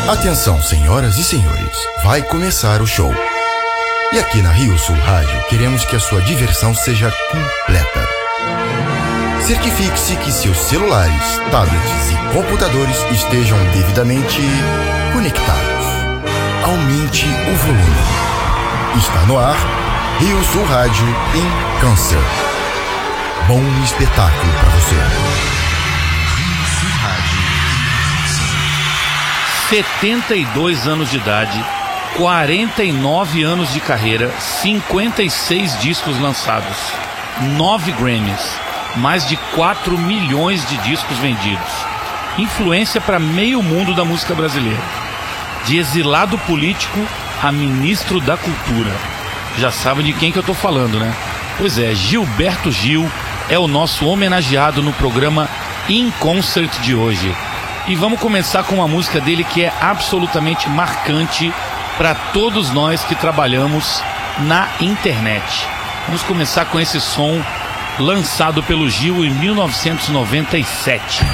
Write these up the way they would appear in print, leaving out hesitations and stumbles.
Atenção, senhoras e senhores, vai começar o show. E aqui na Rio Sul Rádio, queremos que a sua diversão seja completa. Certifique-se que seus celulares, tablets e computadores estejam devidamente conectados. Aumente o volume. Está no ar, Rio Sul Rádio em Câncer. Bom espetáculo para você. Rio Sul Rádio. 72 anos de idade, 49 anos de carreira, 56 discos lançados, 9 Grammys, mais de 4 milhões de discos vendidos. Influência para meio mundo da música brasileira. De exilado político a ministro da cultura. Já sabe de quem que eu tô falando, né? Pois é, Gilberto Gil é o nosso homenageado no programa In Concert de hoje. E vamos começar com uma música dele que é absolutamente marcante para todos nós que trabalhamos na internet. Vamos começar com esse som lançado pelo Gil em 1997.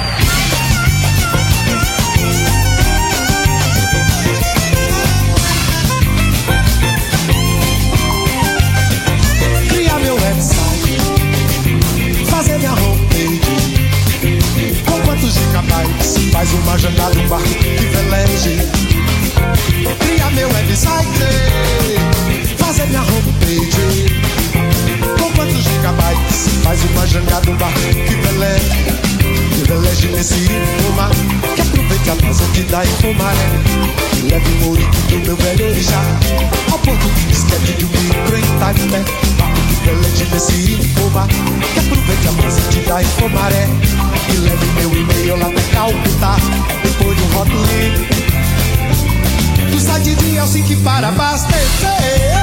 Criar meu website, fazer minha homepage, com quantos gigabytes faz uma jangada, um barco que veleje. Criar meu website, fazer minha homepage, com quantos gigabytes faz uma jangada, um barco que veleje nesse idioma, que aproveite a brasa que dá em Fumaré, que leve o ourique do meu velho orixá ao porto de disquete de um micro em Itaripé, barco que veleje nesse idioma, que aproveite a brasa que dá em Fumaré, que leve meu e-mail lá até Calcutá, depois de um rótulo do site de Helsinki para abastecer.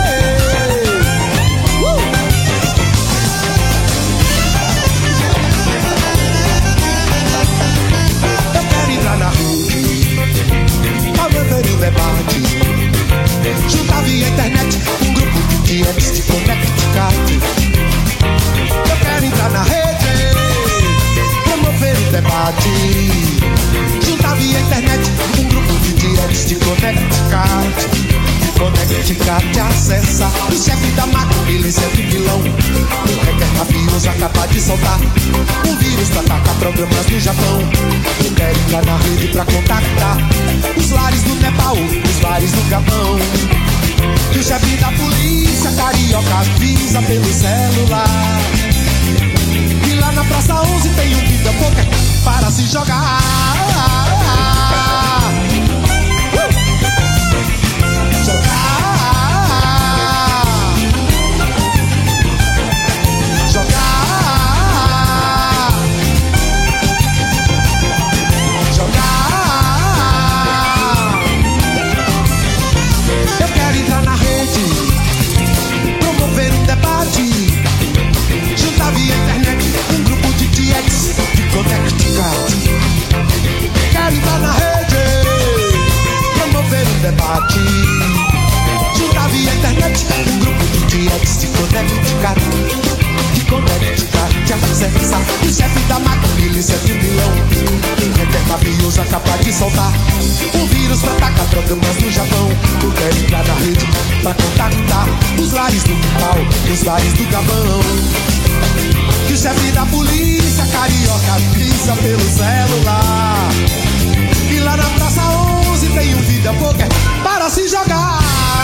Eu quero entrar na rede, aumentando o debate, juntar via internet um grupo de DMs de Connecticut. Eu quero entrar na rede, promover o debate, juntar via internet um grupo de DMs de Connecticut. Connecticut acessa o chefe da máquina, milícia de vilão. O hacker mafioso acaba de soltar um vírus pra atacar programas do Japão. Eu quero entrar na rede pra contactar os lares do Nepal, os lares do Gabão. E o chefe da polícia carioca avisa pelo celular que lá na Praça 11 tem um vida poker para se jogar. Quero entrar na rede, promover um debate, juntar via internet um grupo de DX de Connecticut. De Connecticut acessa o chefe da máquina, milícia de vilão. O hacker mafioso acaba de soltar um vírus pra atacar programas do Japão. Eu quero entrar na rede pra contactar os lares do Nepal, os lares do Gabão. Que o chefe da polícia carioca avisa pelo celular que lá na Praça 11 tem um vida poker para se jogar.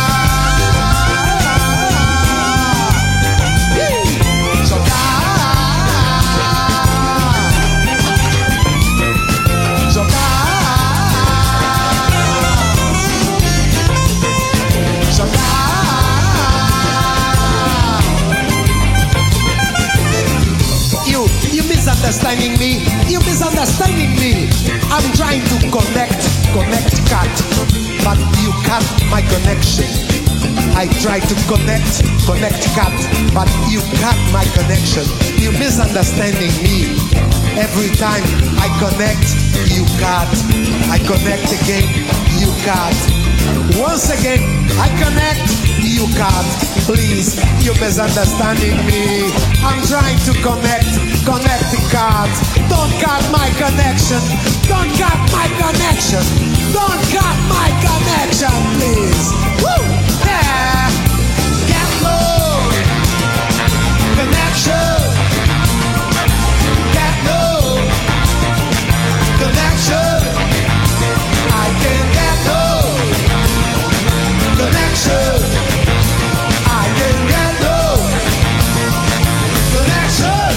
Misunderstanding me, you misunderstanding me. I'm trying to connect cut, but you cut my connection. I try to connect cut, but you cut my connection. You misunderstanding me. Every time I connect, you cut. I connect again, you cut. Once again, I connect, you cut. Please, you're misunderstanding me. I'm trying to connect the cut. Don't cut my connection. Don't cut my connection. don't cut my connection, please. Woo! Yeah. Get low. Connection. Get low. Connection. I can get low. Connection. I can get low. Connection.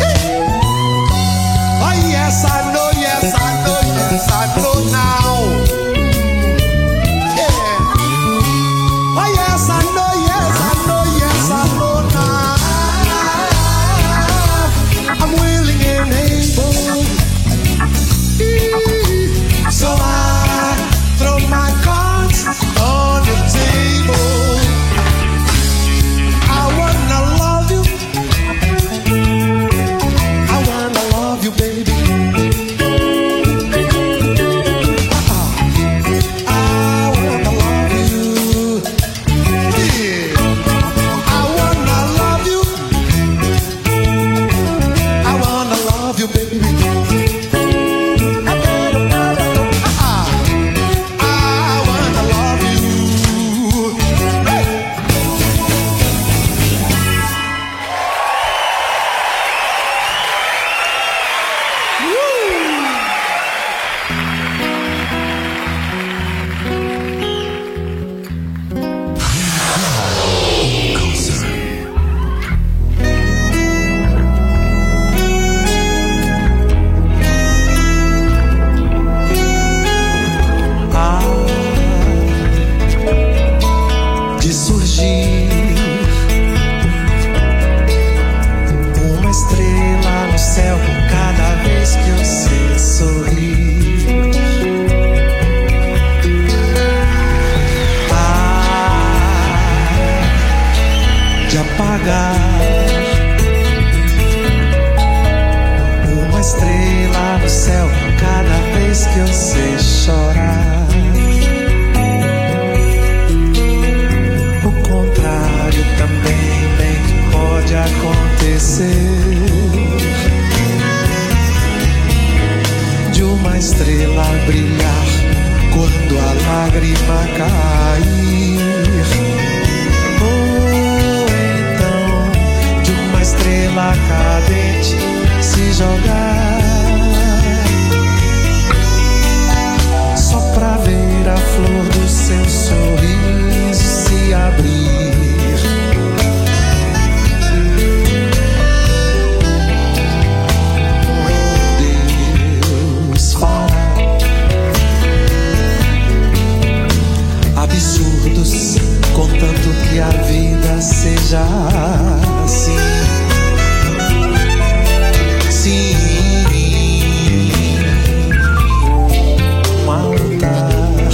Yes, I know now. apagar. Uma estrela no céu cada vez que eu sei chorar. O contrário também bem que pode acontecer. De uma estrela brilhar quando a lágrima cair. Ou então de uma estrela cadente se jogar, só pra ver a flor do seu sorriso se abrir. Absurdos, contanto que a vida seja assim. Sim, um altar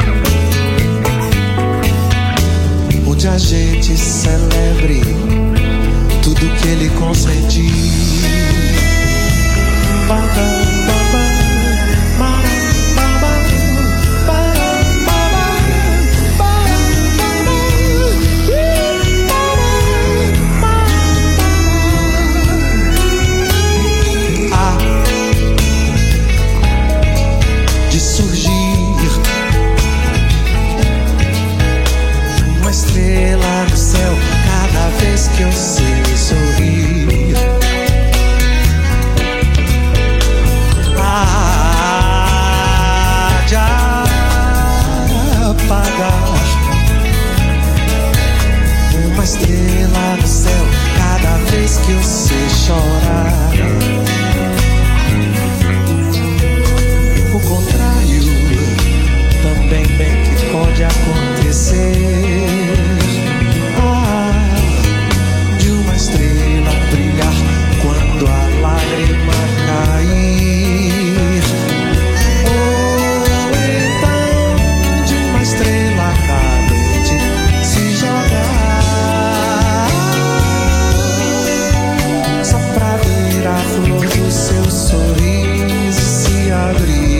onde a gente celebre tudo que ele consentir. Que eu sei sorrir. De apagar uma estrela no céu cada vez que eu sei chorar. O contrário também bem que pode acontecer. Estrela brilhar quando a lágrima cair. Ou então de uma estrela cadente se jogar, só pra ver a flor do seu sorriso se abrir.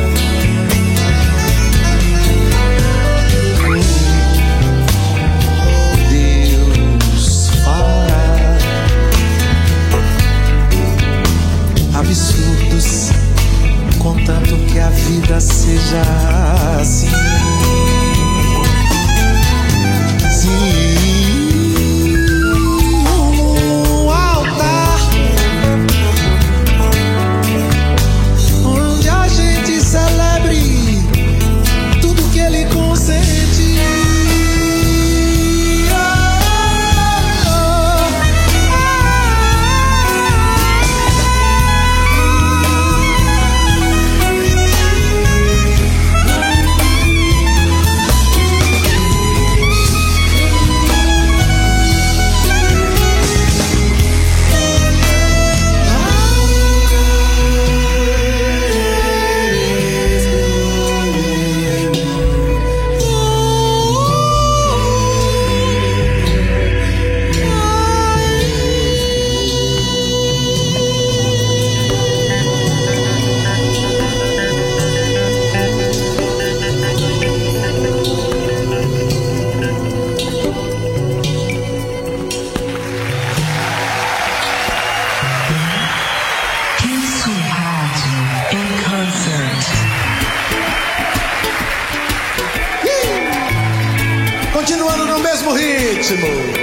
Absurdos, contanto que a vida seja assim. Sim, um altar onde a gente celebre tudo que ele consente. Continuando no mesmo ritmo.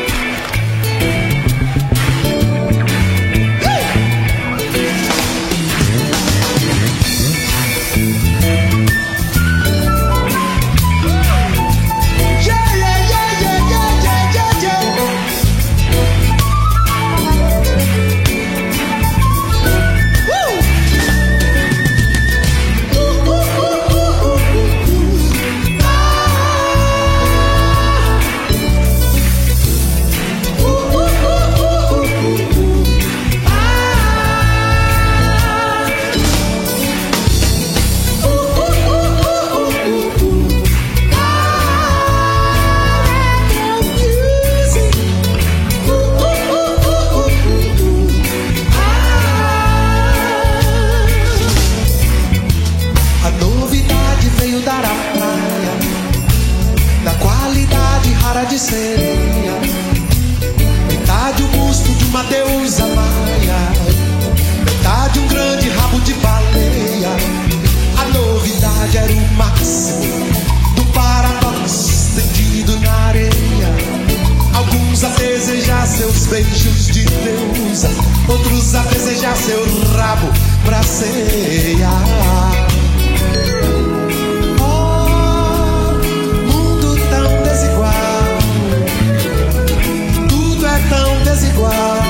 A novidade veio dar à praia da qualidade rara de sereia. Metade o busto de uma deusa maia, metade um grande rabo de baleia. A novidade era o máximo do paradoxo estendido na areia. Alguns a desejar seus beijos de deusa, outros a desejar seu rabo pra ceia. Oh, mundo tão desigual, tudo é tão desigual.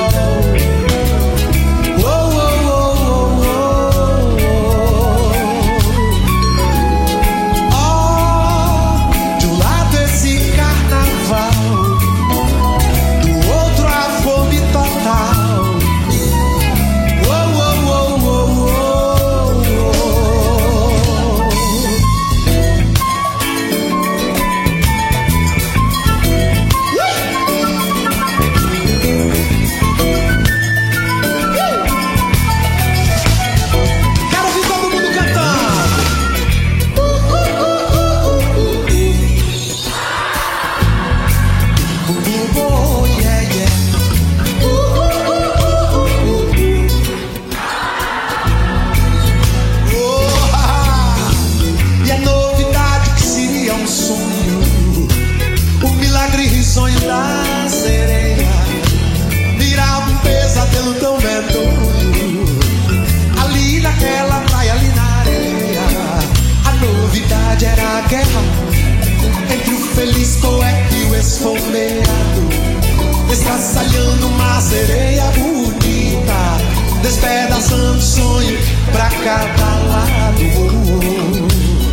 Sonho da sereia virava um pesadelo tão medonho ali naquela praia, ali na areia. A novidade era a guerra entre o feliz poeta e o esfomeado, estraçalhando uma sereia bonita, despedaçando sonho pra cada lado.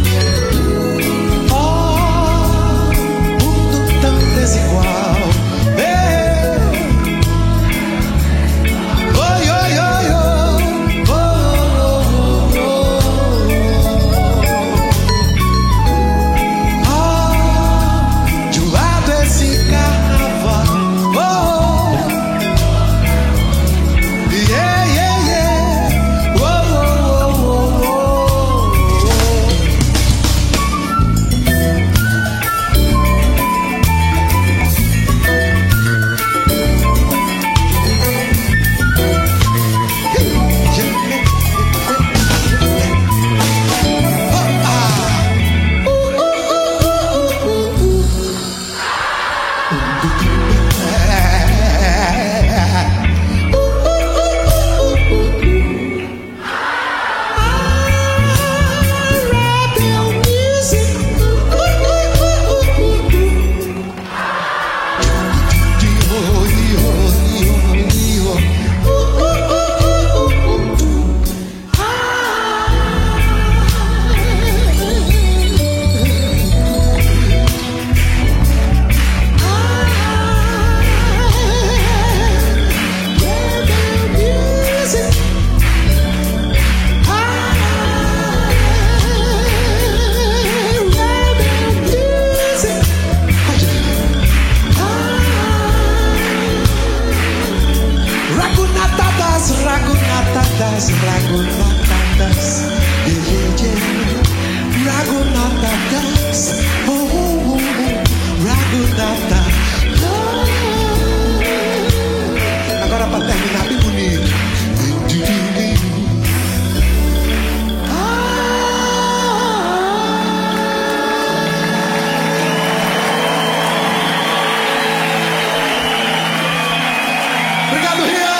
Desigual. Oi, oi, oi, oi. Oh, oh, oh, oh. De um lado esse carnaval. Oh, yeah, yeah, yeah. Oh, oh, oh, oh. Agora pra terminar bem bonito. Obrigado, Rio!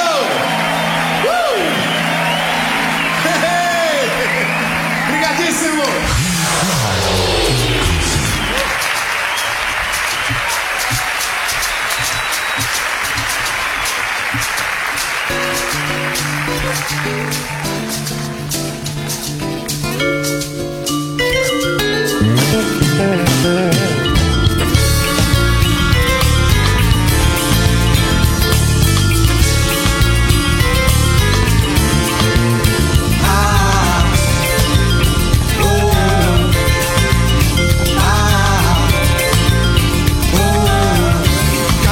Obrigadíssimo!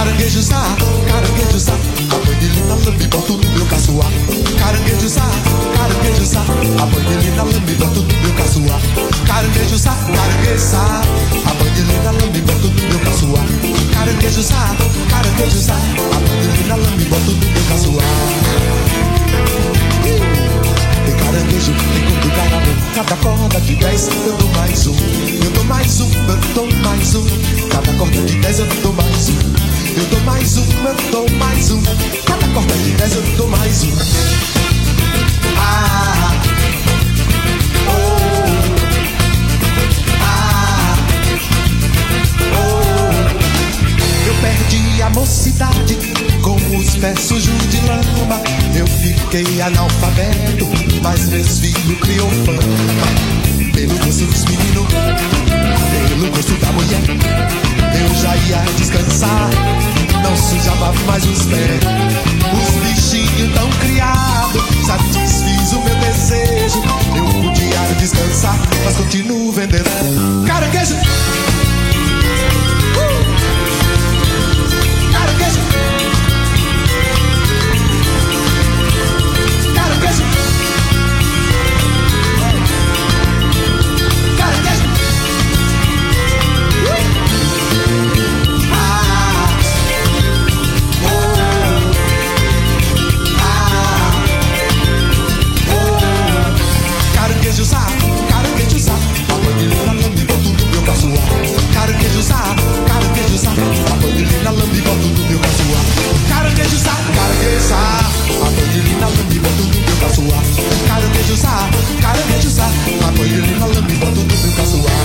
Caranguejo sá, a bandelita lambe, boto no meu caçoar. Caranguejo sá, corda de 10 eu dou mais um. Eu dou mais um, eu dou mais um. Cada corda de 10 eu dou mais um. Eu dou mais um, eu dou mais um. Cada corda de 10 eu dou mais um. Ah, oh, ah, oh. Eu perdi a mocidade com os pés sujos de lama. Eu fiquei analfabeto, mas meus filhos criou fama. Pelo gosto dos meninos, pelo gosto da mulher, eu já ia descansar, não sujava mais os pés. Os bichinhos tão criados, satisfiz o meu desejo. Eu podia descansar, mas continuo vendendo caranguejo. Caranguejo. Caranguejo. Caranguejo. Caranguejo zá, a bandeira lambe, boto no meu caçoar. Caranguejo zá, a bandeira lambe, boto no meu caçoar. Caranguejo zá, a bandeira lambe, boto no meu caçoar. Caranguejo zá, a bandeira lambe, boto no meu caçoar.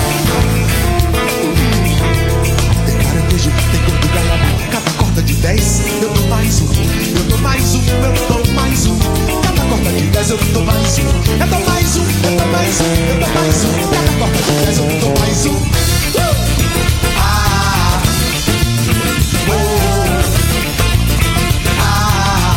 Tem caranguejo, tem corpo galhado, cada corda de 10 eu dou mais um. Eu dou mais um, eu dou mais um. Cada corda de 10 eu dou mais um. Eu dou mais um, eu dou mais um, eu dou mais um. Cada corda de 10 eu dou mais um. Ah, oh, ah,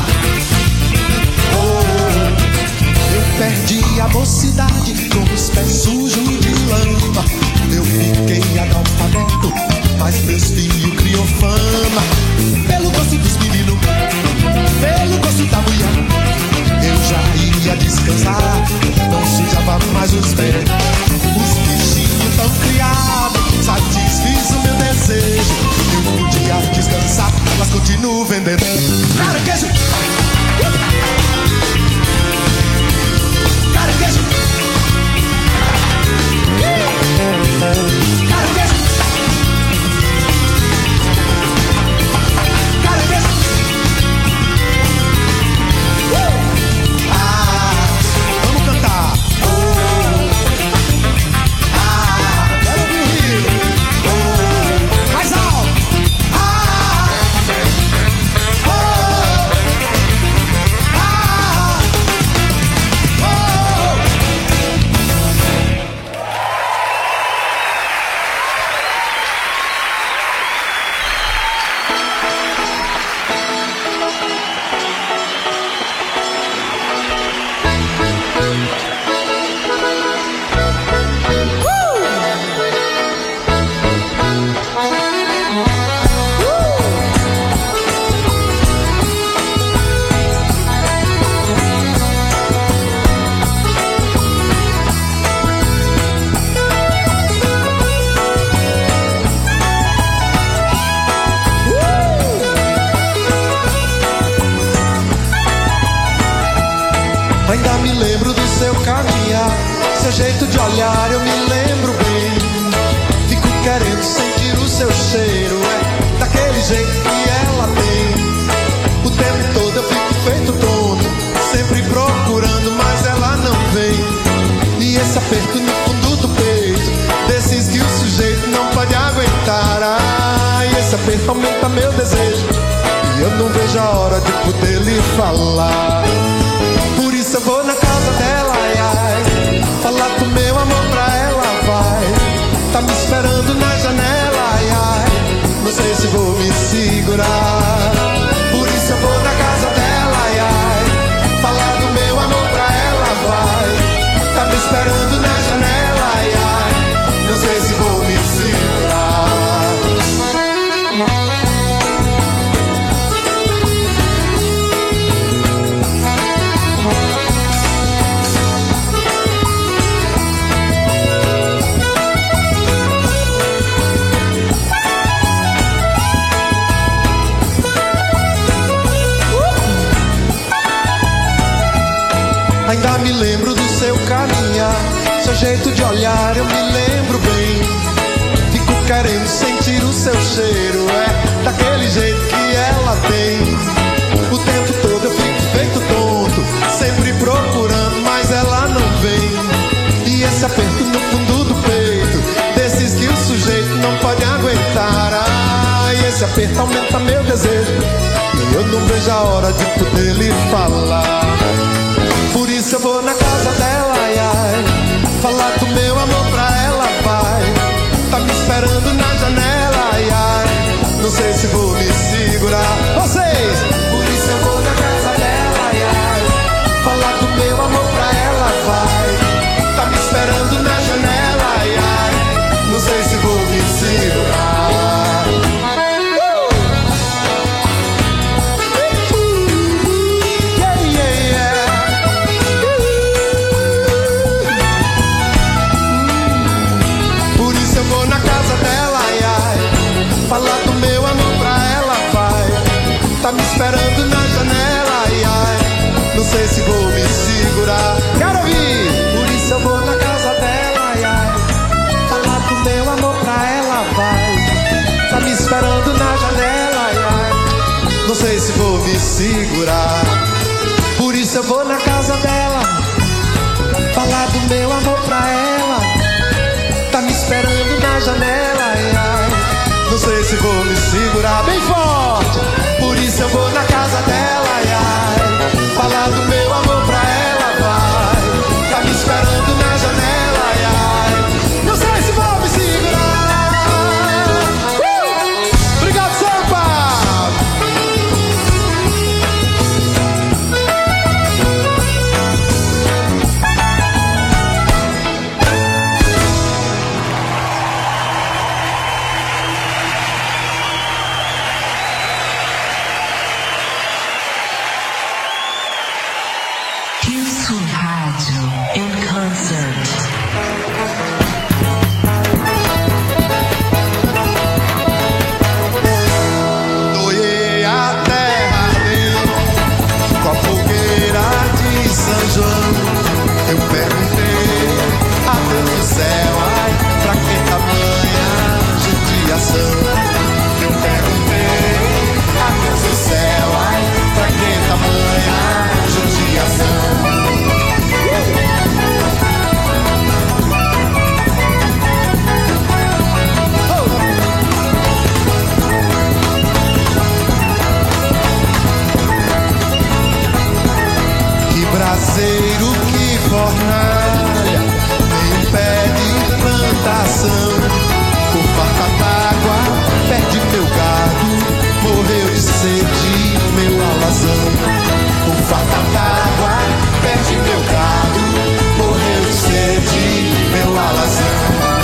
oh. Eu perdi a mocidade com os pés sujos de lama. Eu fiquei analfabeto, mas meus filhos criou fama. Pelo gosto dos meninos, pelo gosto da mulher, eu já ia descansar, não sujava mais os pés. Os bichinhos tão criados, satisfiz o meu desejo. Eu podia descansar, mas continuo vendendo caranguejo. Caranguejo. Caranguejo. Caranguejo. Vamos cantar. Quero ouvir o rio. Mais alto. Ainda me lembro do seu caminhar, seu jeito de olhar, eu me lembro bem. Fico querendo sentir o seu cheiro, é daquele jeito que ela tem. O tempo todo eu fico feito dono, sempre procurando, mas ela não vem. E esse aperto no fundo do peito, desses que o sujeito não pode aguentar. Ai, esse aperto aumenta meu desejo, e eu não vejo a hora de poder lhe falar. Por isso eu vou na casa dela, ai, ai, falar do meu amor pra ela, vai. Tá me esperando na janela, ai, ai, não sei se vou me segurar. Por isso eu vou na casa dela, ai, ai, falar do meu amor pra ela, vai. Tá me esperando na janela, ai, ai, não sei se vou me segurar. jeito de olhar eu me lembro bem. Fico querendo sentir o seu cheiro. É daquele jeito que ela tem. O tempo todo eu fico feito tonto, sempre procurando, mas ela não vem. E esse aperto no fundo do peito, desses que o sujeito não pode aguentar. Ai, esse aperto aumenta meu desejo, e eu não vejo a hora de poder lhe falar. Por isso eu vou na casa dela, ai, ai, falar do meu amor pra ela, vai. Tá me esperando na janela, ai, ai, não sei se vou me segurar. Vocês! Por isso eu vou na casa dela, ai, ai, falar do meu amor pra ela, vai. Tá me esperando na janela, ai, ai, não sei se vou me segurar. Falar do meu amor pra ela, vai. Tá me esperando na janela, ai, ai, não sei se vou me segurar. Quero ouvir! Por isso eu vou na casa dela, ai, ai, falar do meu amor pra ela, vai. Tá me esperando na janela, ai, ai, não sei se vou me segurar. Por isso eu vou na casa dela, falar do meu amor pra ela. Tá me esperando na janela, ai, ai, não sei se vou me segurar. Bem forte! Por isso eu vou na casa dela, ai, ai, falar do meu amor pra ela, vai. Tá me esperando na janela, ai, ai, não sei se vou me segurar. Obrigado, Sampa! Eu perguntei a Deus do céu, ai, pra que tamanha judiação? Eu perguntei a Deus do céu, ai, pra que tamanha judiação? Que braseiro, que fornalha, nem um pé de plantação. Por falta d'água, perde meu gado, morreu de sede meu alazão. Por falta d'água, perde meu gado, morreu de sede meu alazão.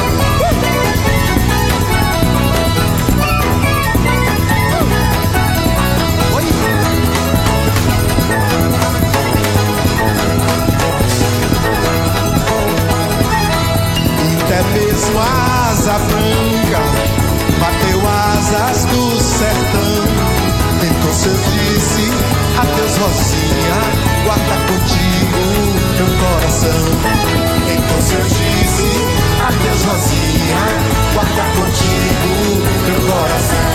Até mesmo a asa branca bateu asas do sertão. Então se eu disse adeus, Rosinha, guarda contigo meu coração. Então se eu disse adeus, Rosinha, guarda contigo meu coração.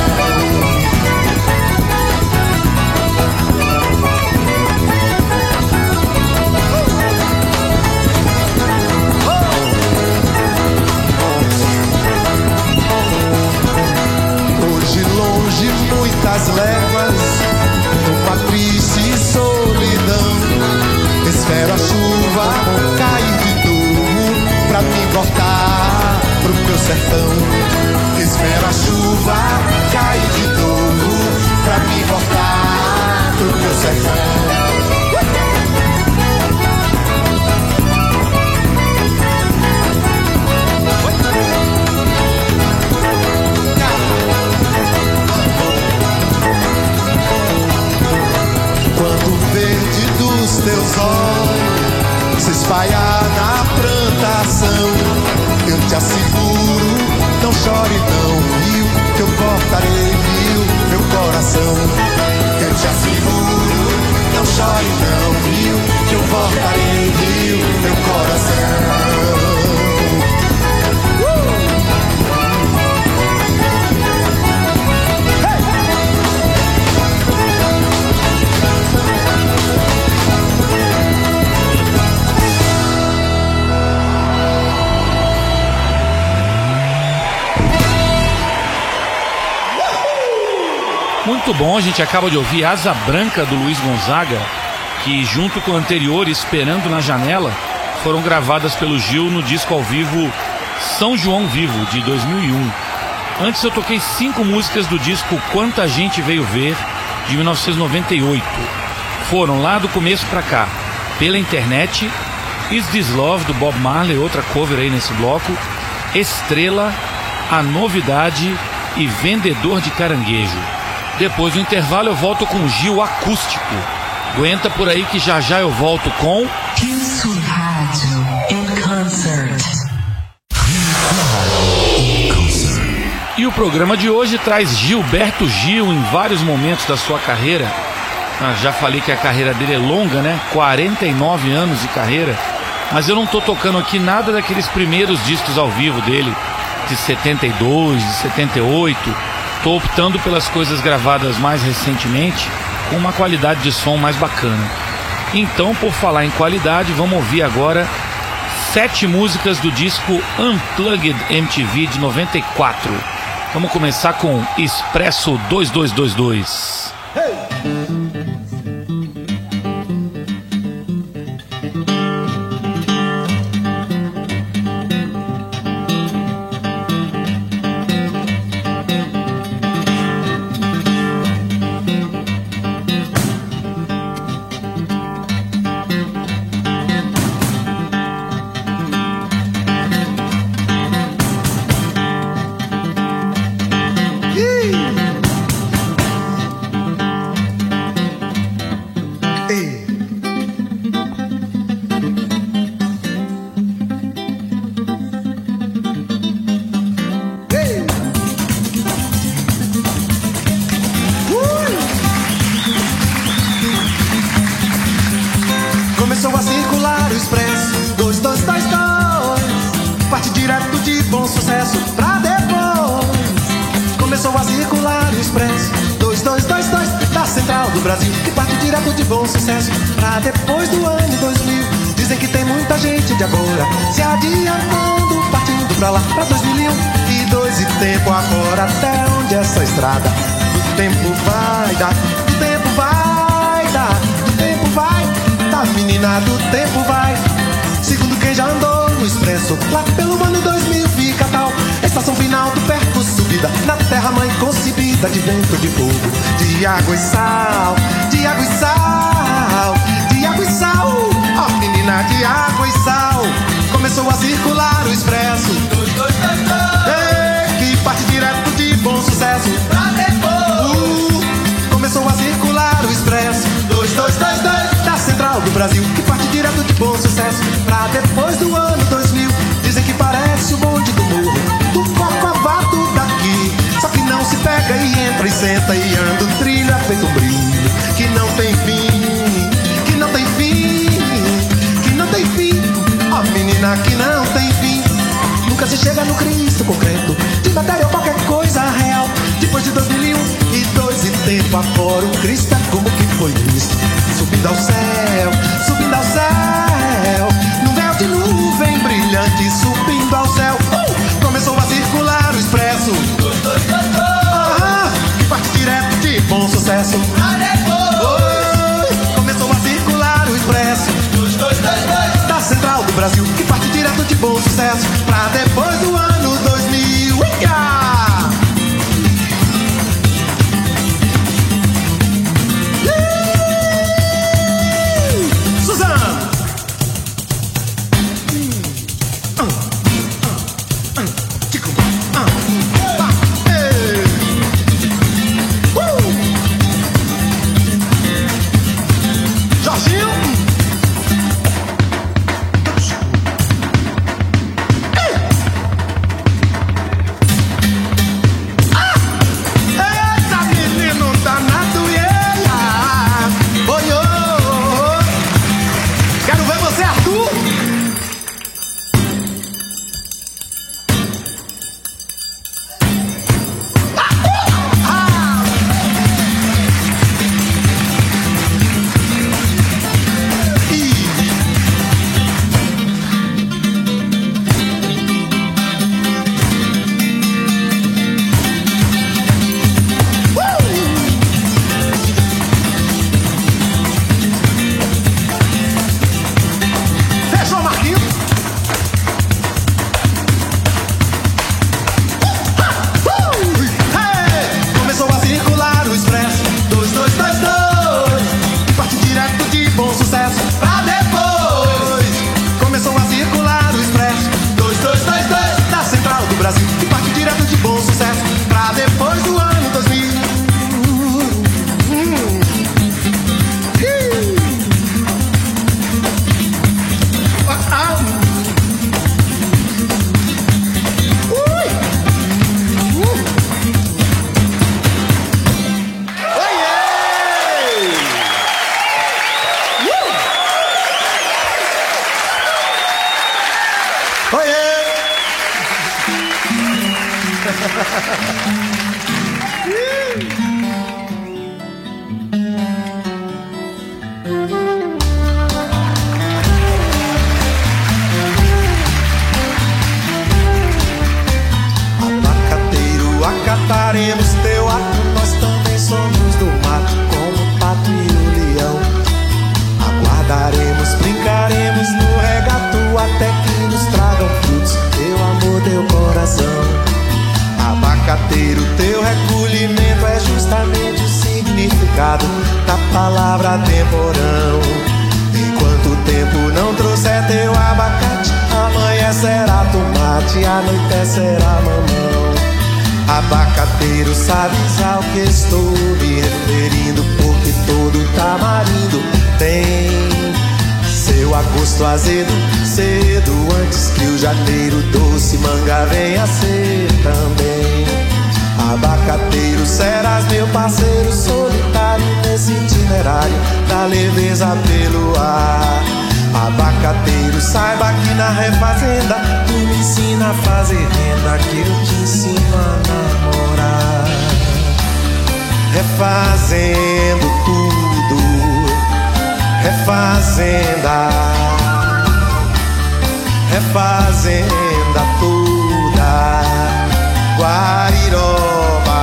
Longe muitas léguas, numa triste solidão, espero a chuva cair de novo pra me voltar pro meu sertão. Espero a chuva cair de novo pra me voltar pro meu sertão. Quando o verde dos teus olhos se espalhar na plantação, eu te asseguro, não chore não, viu, que eu cortarei, viu, meu coração. Eu te asseguro, não chore não, viu, que eu cortarei, viu, meu coração. Muito bom, a gente acaba de ouvir Asa Branca do Luiz Gonzaga, que junto com o anterior, Esperando na Janela, foram gravadas pelo Gil no disco ao vivo São João Vivo, de 2001. Antes eu toquei 5 músicas do disco Quanta Gente Veio Ver, de 1998. Foram lá do começo pra cá, Pela Internet, Is This Love, do Bob Marley, outra cover aí nesse bloco, Estrela, A Novidade e Vendedor de Caranguejo. Depois do intervalo eu volto com Gil acústico. Aguenta por aí que já já eu volto com Isso Rádio em Concert. E o programa de hoje traz Gilberto Gil em vários momentos da sua carreira. Já falei que a carreira dele é longa, né? 49 anos de carreira. Mas eu não tô tocando aqui nada daqueles primeiros discos ao vivo dele, de 72, de 78. Tô optando pelas coisas gravadas mais recentemente, com uma qualidade de som mais bacana. Então, por falar em qualidade, vamos ouvir agora 7 músicas do disco Unplugged MTV de 94. Vamos começar com Expresso 2222. Hey! Começou a circular o Expresso 2222, parte direto de Bom Sucesso pra depois. Começou a circular o Expresso 2222, da Central do Brasil, que parte direto de Bom Sucesso pra depois do ano 2000. Dizem que tem muita gente de agora se adiantando, partindo pra lá, pra 2001 e 2 e tempo agora. Até onde essa estrada do tempo vai dar, do tempo vai dar, do tempo vai dar, menina, do tempo vai. Segundo quem já andou no Expresso, lá pelo ano 2000 fica tal estação final do percurso, subida na terra mãe concebida, de vento, de fogo, de água e sal, de água e sal, de água e sal. Ó, menina, de água e sal. Começou a circular o Expresso 2222, que parte direto de Bom Sucesso pra depois. Começou a circular o Expresso 2222, da Central do Brasil, que parte direto de Bom Sucesso pra depois do ano 2000. Dizem que parece o bonde do morro, do Corcovado daqui, só que não se pega e entra e senta e anda, o trilho é feito um brilho que não tem fim, que não tem fim, que não tem fim. Ó, menina, que não tem fim. Nunca se chega no Cristo concreto, de matéria ou qualquer coisa real. Depois de 2001 e 2 e tempo afora, o Cristo é como que foi visto, subindo ao céu, subindo ao céu, num véu de nuvem brilhante, subindo ao céu. Começou a circular o Expresso, que parte direto de Bom Sucesso. Começou a circular o Expresso da Central do Brasil, que parte direto de Bom Sucesso pra depois do ano 2000. Brasil e parte direto de bom sucesso pra depois do ano 2000. Abacateiro, acataremos teu ato, nós também somos do mato, como o pato e o leão. Aguardaremos, brincaremos no regato, até que nos tragam frutos, teu amor, teu coração. Abacateiro, teu recolhimento é justamente o significado da palavra temporão. Enquanto o tempo não trouxer teu abacate, amanhã será tomate, anoitecerá mamão. Abacateiro, sabes ao que estou me referindo, porque todo tamarindo tem seu agosto azedo, cedo, antes que o janeiro doce manga venha ser também. Abacateiro, serás meu parceiro solitário nesse itinerário da leveza pelo ar. Abacateiro, saiba que na refazenda tu me ensina a fazer renda, que eu te ensino a namorar. Refazendo tudo, refazenda, refazenda toda, Guariroba.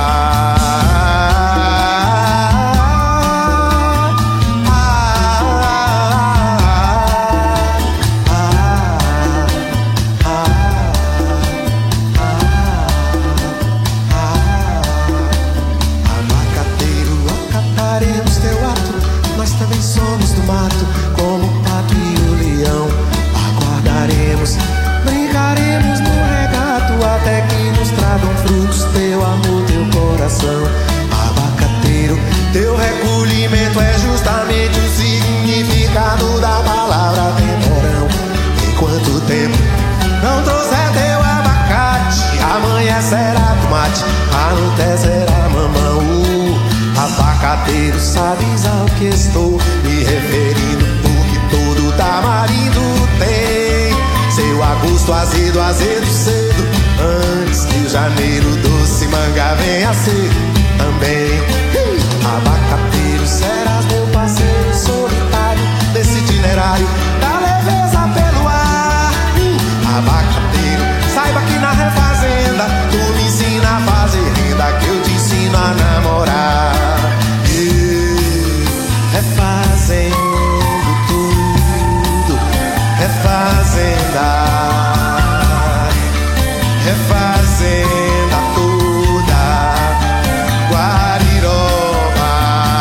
Abacateiro, acataremos teu ato, nós também somos do mato, como o pato e o leão. Aguardaremos, brincaremos no regato, até que nos tragam frutos, teu amor, teu coração. Abacateiro, teu recolhimento é justamente o significado da palavra temporão. Enquanto o tempo não trouxer teu abacate, amanhã será tomate, anoitecerá mamão. Abacateiro, sabes ao que estou me referindo, porque todo tamarindo tem seu agosto azedo, azedo cedo, antes que o janeiro doce manga venha ser também. Abacateiro, serás meu parceiro solitário desse itinerário da leveza pelo ar. Abacateiro, saiba que na refazenda tu me ensina a fazer renda, que eu te ensino a namorar. Refazendo tudo, refazenda, refazenda toda, Guariroba.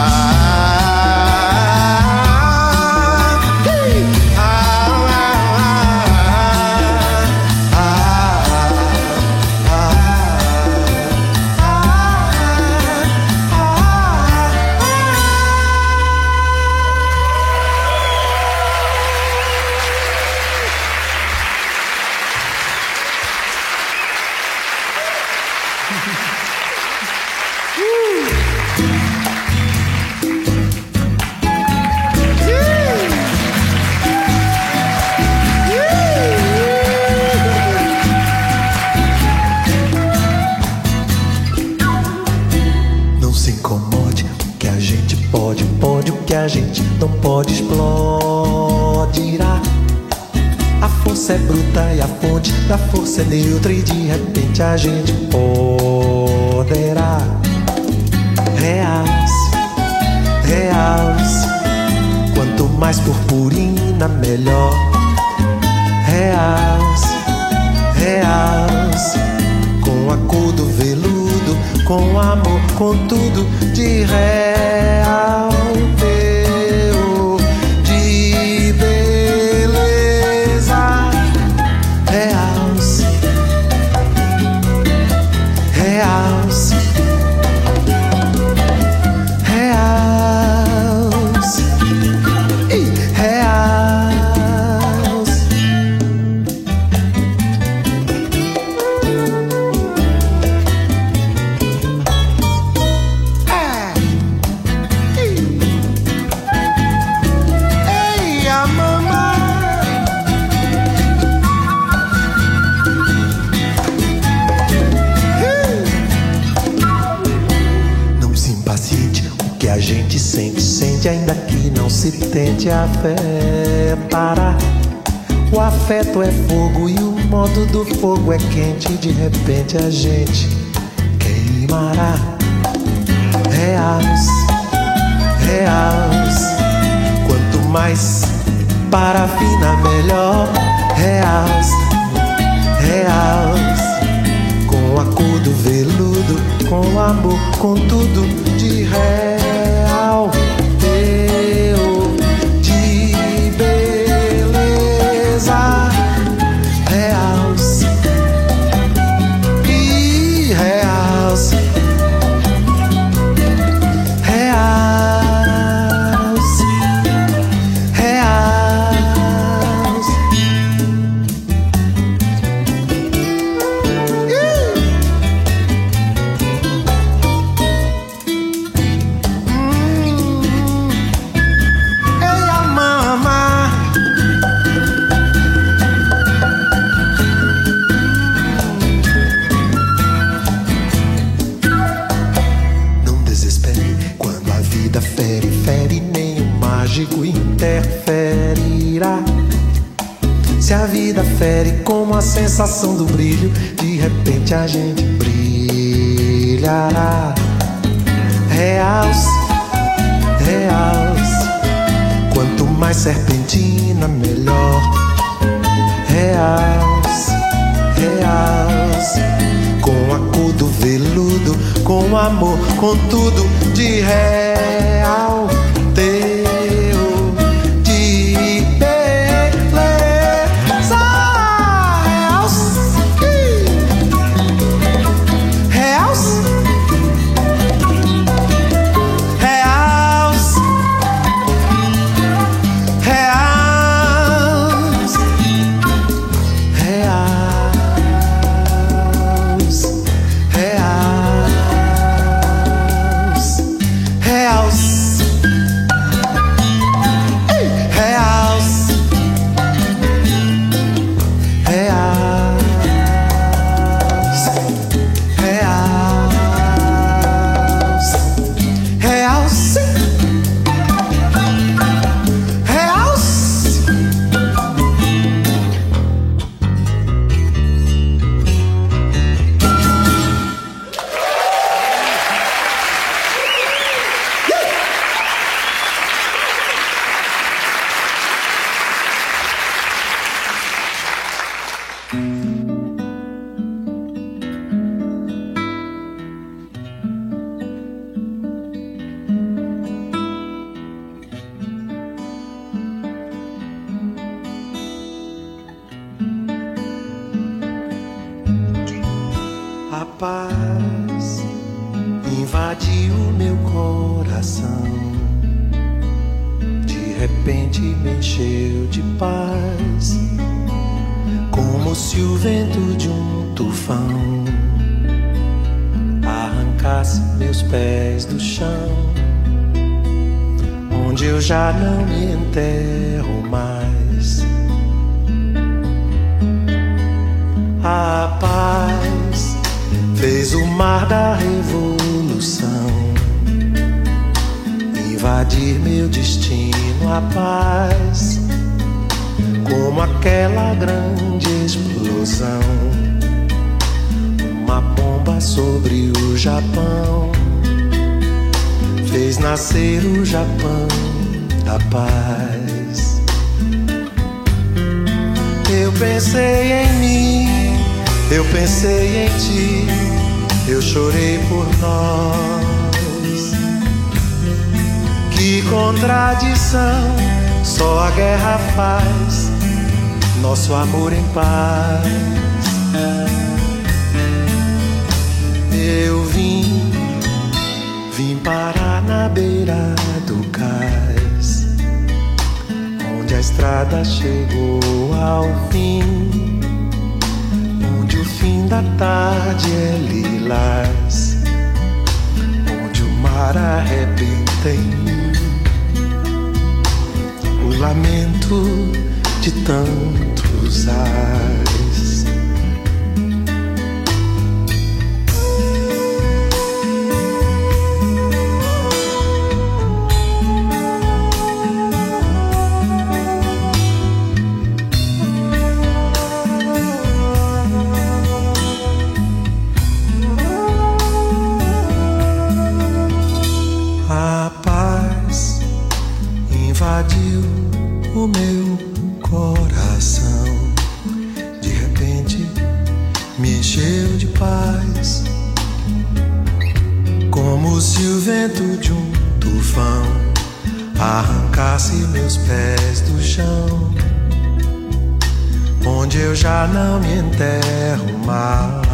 Não se incomode, o que a gente pode, pode, o que a gente não pode, explodirá. A força é bruta e a fonte da força é neutra, e de repente a gente poderá. Realce, realce, quanto mais purpurina melhor. Realce, realce, com a cor do veludo, com amor, com tudo de real teor, de beleza. Realce, gente sente, ainda que não se tente a fé parar. O afeto é fogo e o modo do fogo é quente. De repente a gente queimará. Reals, reals, quanto mais parafina melhor. Reals, reals, com a cor do veludo, com amor, com tudo de real. Eu de beleza. Reals e reals. Reals, reals. Ei, a mama. Não desespere quando a vida fere, fere, nem o mágico interferirá. Se a vida fere como a sensação do brilho, de repente a gente brilhará. Reals, reals, quanto mais serpentina melhor. Reals, reals, com a cor do veludo, com amor, com tudo de real. Teu de beleza. Reals, reals, reals, reals, reals, reals, reals, reals, reals, a paz invadiu meu coração. De repente me encheu de paz, como se o vento de um tufão arrancasse meus pés do chão, onde eu já não me enterro mais. A paz fez o mar da revolução invadir meu destino. A paz, como aquela grande explosão, uma bomba sobre o Japão, fez nascer o Japão da paz. Eu pensei em mim, eu pensei em ti, eu chorei por nós. Que contradição, só a guerra faz nosso amor em paz. Eu vim parar na beira do cais, onde a estrada chegou ao fim, onde o fim da tarde é lilás, onde o mar arrebenta em mim, o lamento de tantos ais. me encheu de paz, como se o vento de um tufão arrancasse meus pés do chão, onde eu já não me enterro mais.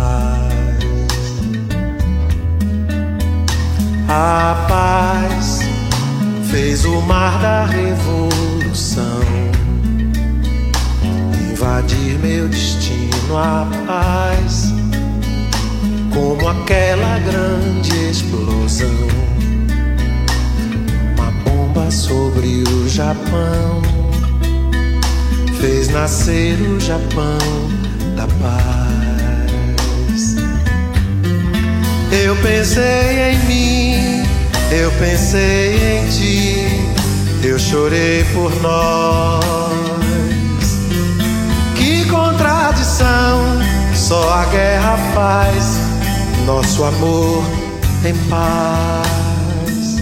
A paz fez o mar da revolução invadir meu destino. A paz, como aquela grande explosão, uma bomba sobre o Japão, fez nascer o Japão da paz. Eu pensei em mim, eu pensei em ti, eu chorei por nós. Que contradição, só a guerra faz nosso amor em paz.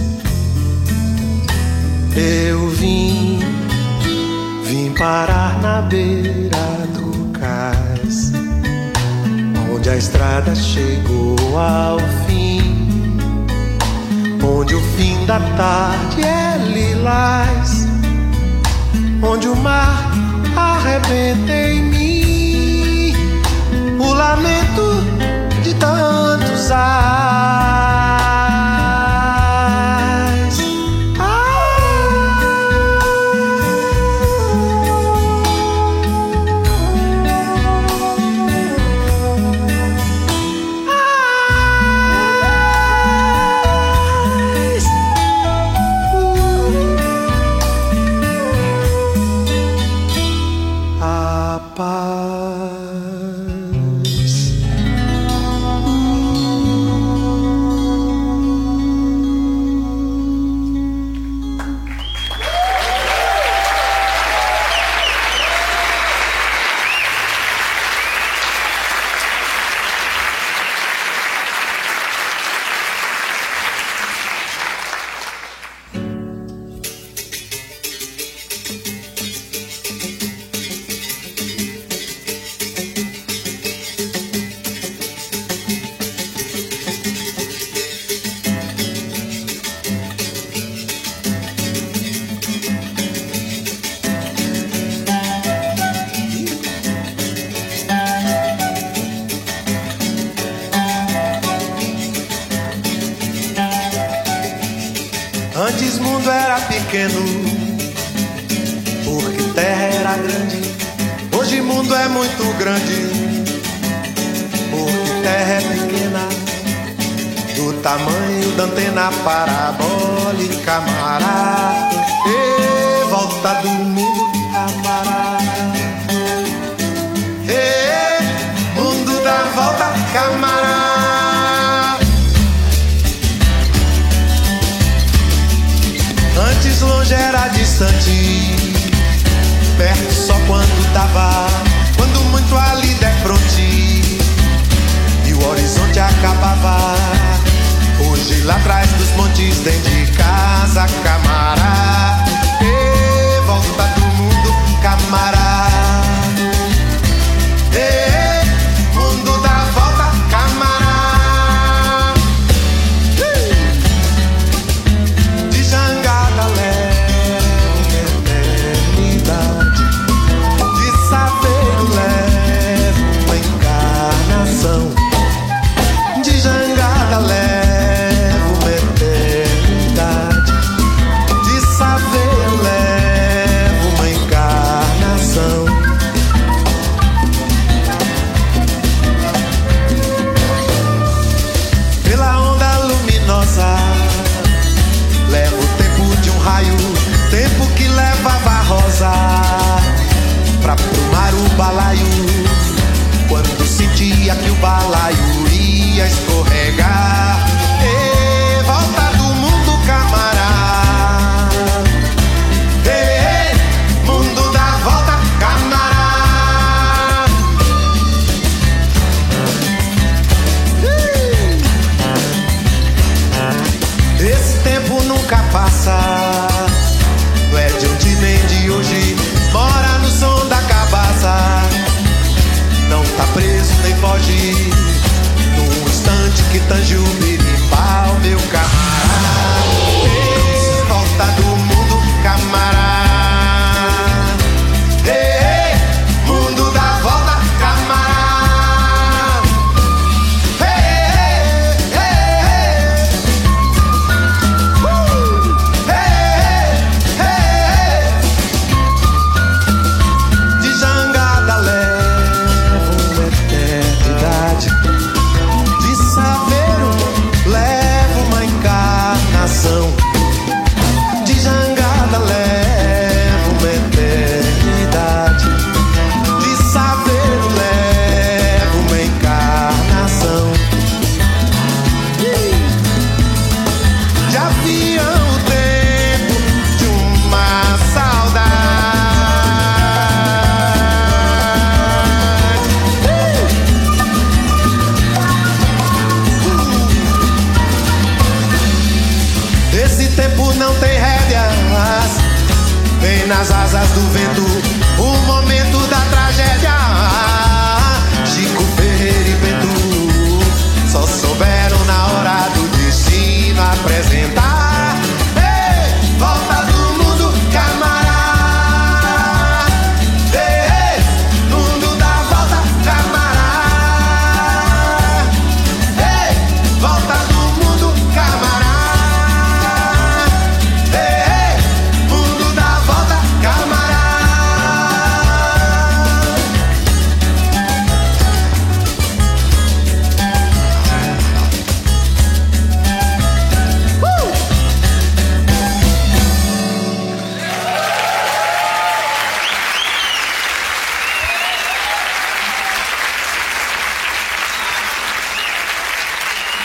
Eu vim parar na beira do cais, onde a estrada chegou ao fim, onde o fim da tarde é lilás, onde o mar arrebenta em mim o lamento de tantos ais. Antes mundo era pequeno, porque terra era grande. Hoje mundo é muito grande, porque terra é pequena, do tamanho da antena parabólica. Mará, e volta do mundo camará, e mundo dá volta camará. Antes longe era distante, perto só quando dava, quando muito ali der fronte e o horizonte acabava. Hoje lá atrás dos montes, dentro de casa, camará, e volta do mundo, camará, e mundo dá volta, camará. De jangada leva eternidade, de saber leva uma encarnação. De jangada leva uma eternidade, de saber leva uma encarnação. Pela onda luminosa leva o tempo de um raio, tempo que levava a rosa pra plumar o balaio, quando sentia que o balaio ia escorregar. E volta do mundo, camará, e mundo dá volta, camará. Esse tempo nunca passa, não é de ontem nem de hoje, mora no som da cabaça, não tá preso nem foge,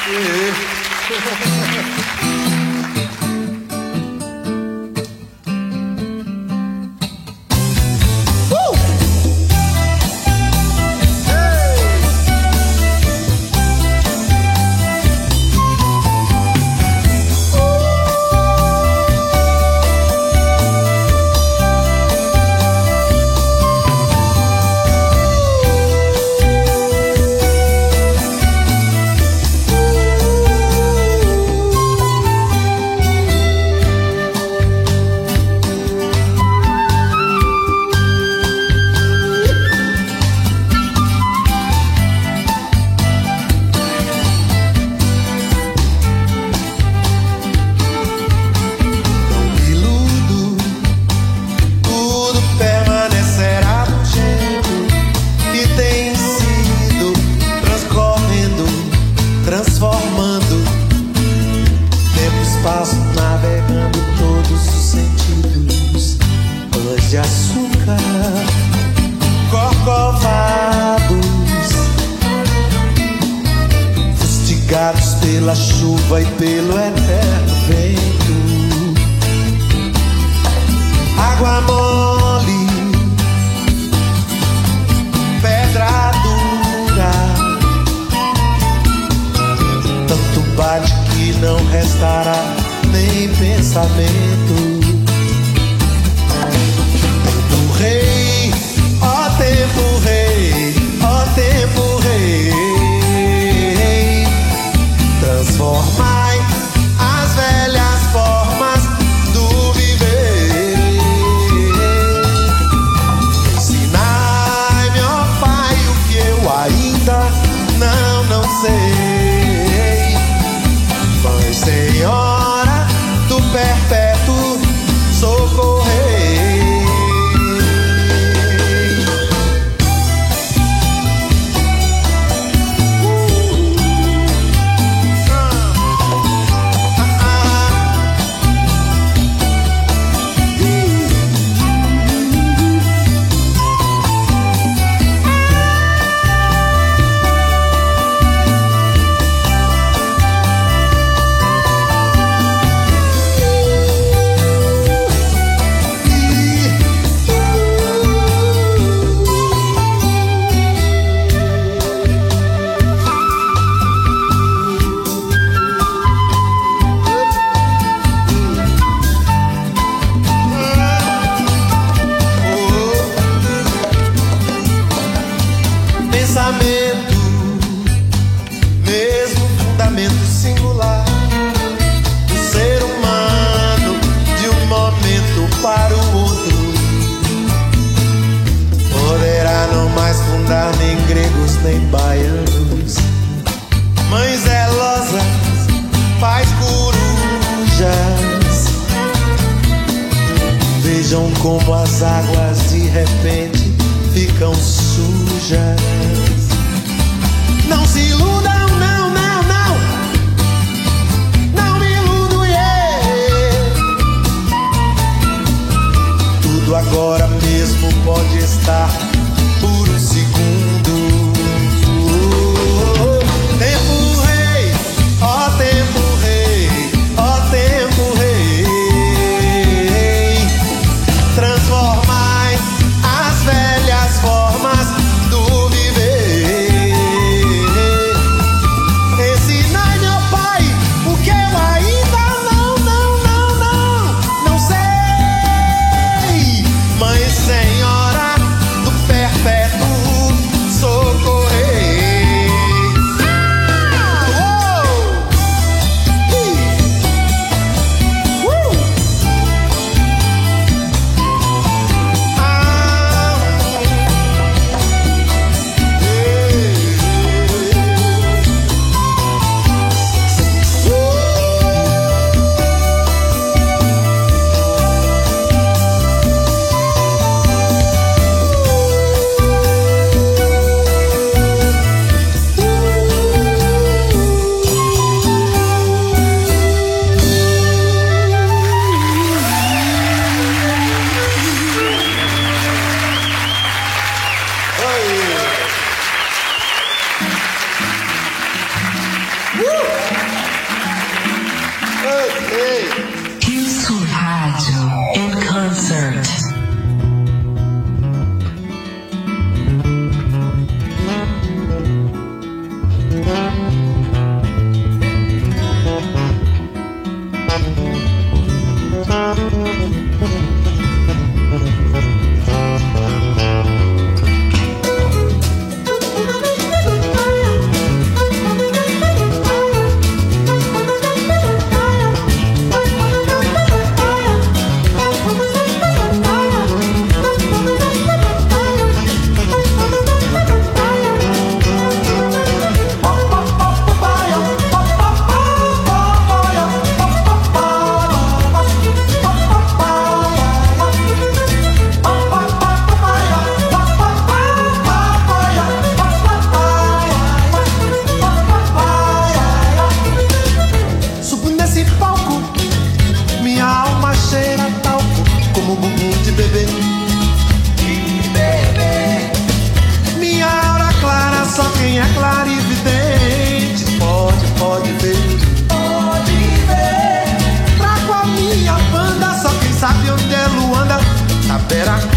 Woo!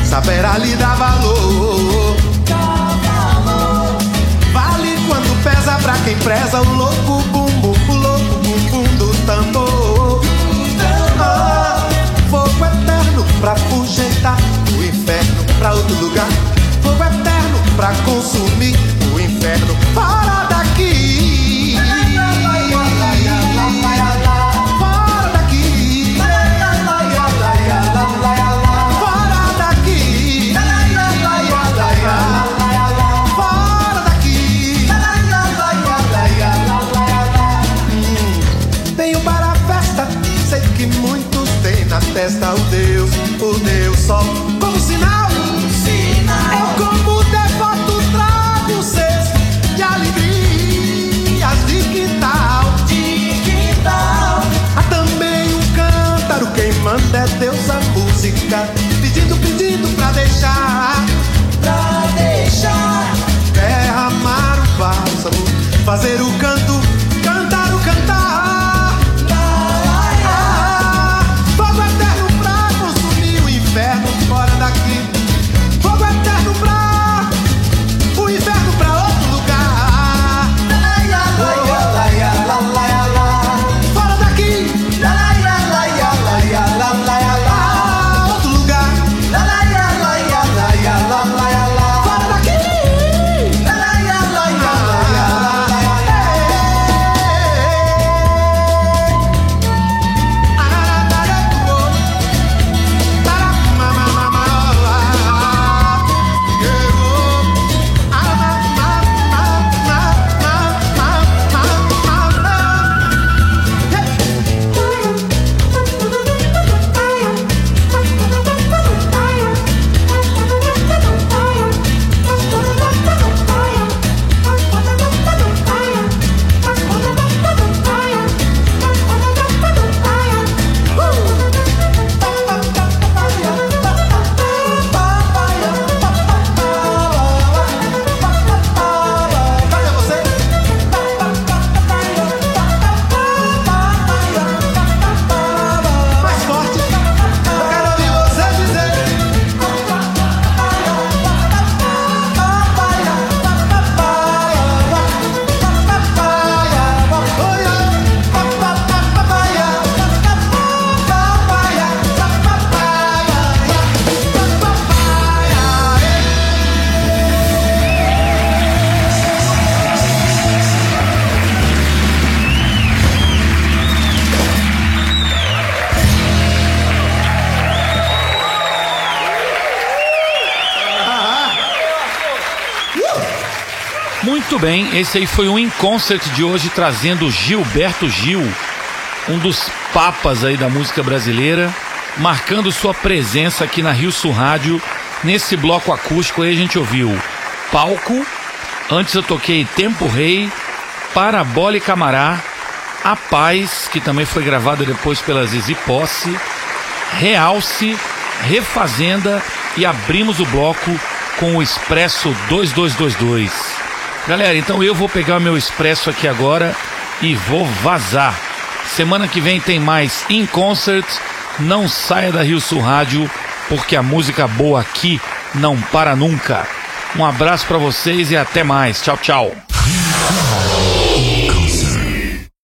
saberá lhe dar valor. Vale quanto pesa pra quem preza o louco bumbum do tambor. Fogo eterno pra afugentar o inferno pra outro lugar. Fogo eterno pra consumir o inferno fora daqui. Fora daqui. Fora daqui. Fora daqui. Tenho para a festa, sei que muitos têm na testa o Deus Sol como sinal. Eu como devoto trago cesto de alegrias de quintal. Há também um cântaro, quem manda é Deus a música, pedindo pra deixar derramar o bálsamo, fazer o canto, cantar o cantar. Fogo eterno pra consumir o inferno fora daqui. Fogo eterno pra o inferno pra outro lugar. Fora daqui. Outro lugar. Fora daqui. Muito bem, esse aí foi um In Concert de hoje, trazendo Gilberto Gil, um dos papas aí da música brasileira, marcando sua presença aqui na Rio Sul Rádio. Nesse bloco acústico aí a gente ouviu Palco, antes eu toquei Tempo Rei, Parabola e Camará, A Paz, que também foi gravada depois pela Zizi Posse, Realce, Refazenda, e abrimos o bloco com o Expresso 2222. Galera, então eu vou pegar o meu Expresso aqui agora e vou vazar. Semana que vem tem mais In Concert. Não saia da Rio Sul Rádio, porque a música boa aqui não para nunca. Um abraço para vocês e até mais. Tchau, tchau.